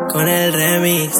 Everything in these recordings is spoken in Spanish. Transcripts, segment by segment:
con el remix.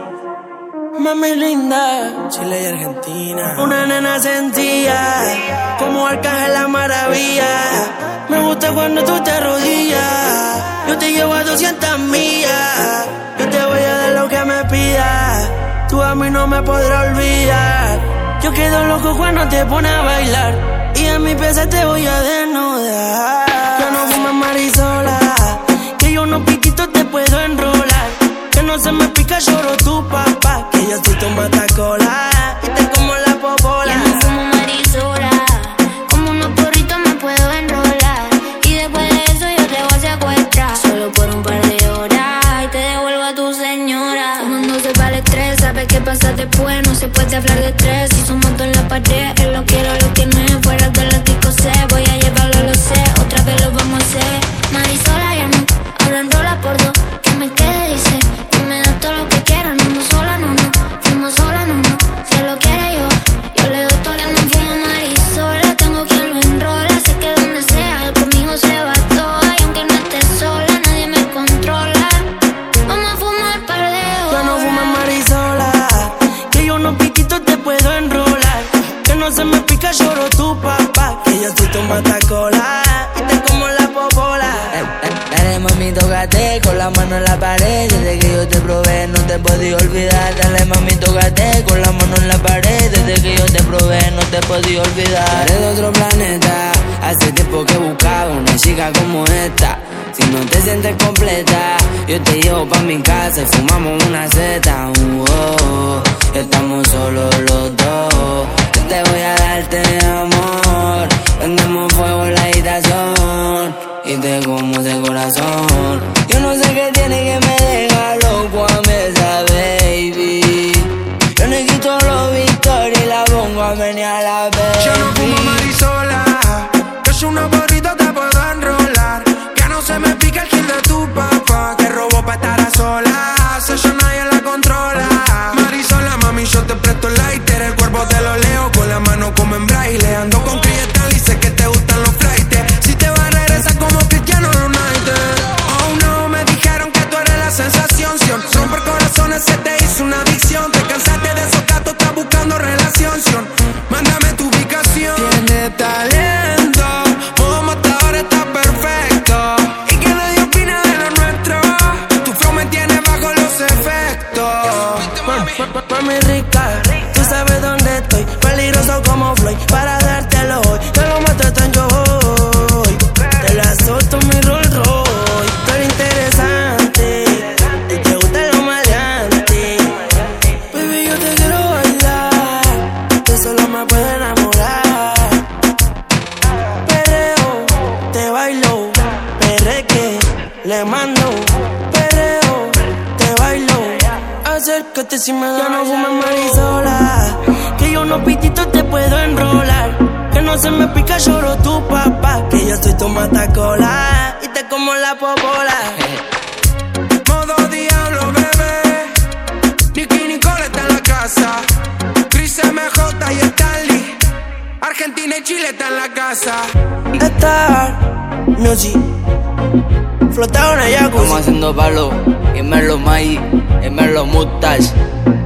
Mami linda, Chile y Argentina. Una nena sencilla, como Arcángel la maravilla. Me gusta cuando tú te arrodillas. Yo te llevo a 200 millas. Yo te voy a dar lo que me pidas. Tú a mí no me podrás olvidar. Yo quedo loco cuando te pones a bailar. Y en mi pieza te voy a desnudar. Yo no fumo marisola, que yo unos piquitos te puedo enrolar. Que no se me pica, lloro tu papá. Que yo soy tu matacola y te como la popola. Yo no fumo marisola, como unos porritos me puedo enrolar. Y después de eso yo te voy a secuestrar. Solo por un par de horas y te devuelvo a tu señora. Fumándose para el estrés, sabes qué pasa después. No se puede hablar de estrés, si somos dos en la pared. Él lo quiero, lo que no es fuera de la disco sé. Voy a llevarlo, lo sé, otra vez lo vamos a hacer. Marisola ya no, ahora enrola por dos. Que me quede, dice, que me da todo lo que quiera. No, no sola, no, no, fumo sola, no, no. Si él lo quiere yo le doy todo. Yo no fumo marisola, tengo quien lo enrola. Sé que donde sea, conmigo se va todo. Y aunque no esté sola, nadie me controla. Vamos a fumar par de horas. Yo no fumo marisola, que yo unos piquitos te puedo enrolar. Que no se me pica, lloro tu papá. Que yo soy tu matacola y te como la popola. Dale mami, tócate con la mano en la pared. Desde que yo te probé no te podía olvidar. Dale mami, tócate con la mano en la pared. Desde que yo te probé no te podía olvidar. Eres de otro planeta, hace tiempo que buscaba una chica como esta. Si no te sientes completa, yo te llevo pa' mi casa y fumamos una zeta. Estamos solos los dos. Yo te voy a darte amor. Prendemos fuego en la habitación y te como ese corazón. Yo no sé qué tiene que me deja loco a mí esa baby. Yo le quito los victorias y la pongo a menear a la baby. Yo no fumo marisola, que es una porrita te puedo enrolar. Que no se me pica el kill de tu papá, que robó pa' estar a solas. Ella nadie la controla. Marisola, mami, yo te presto el lighter. El cuerpo te lo leo con la mano como en braille. Ando con Crietal y sé que te gustan los flightes. Si te vas a regresar como Cristiano Ronaldo. Oh no, me dijeron que tú eres la sensación. Romper corazones se te hizo una adicción. Te cansaste de esos gatos, estás buscando relación. Mándame tu ubicación. Tienes talento, modo matador está perfecto. Y que nadie opina de lo nuestro. Tu flow me tiene bajo los efectos. Mami rica, tú sabes dónde estoy. Peligroso como Floyd, para dártelo hoy. Te lo mato tan yo hoy. Te la solto mi Rolls Royce. Tú eres interesante y te gusta lo maleante. Baby, yo te quiero bailar, que solo me puede enamorar. Perreo, te bailo, perreque, le mando. Perreo, te bailo, acércate si me da. Yo no fumo marisola, que yo unos pititos te puedo enrolar. Que no se me pica, lloro tu papá. Que yo soy tu matacola y te como la popola. Modo diablo, bebé. Nicky Nicole está en la casa. Chris MJ y Stanley. Argentina y Chile está en la casa. Star Music, flotado en el jacuzzi. Estamos haciendo palo, y me lo mai, y me lo mutas.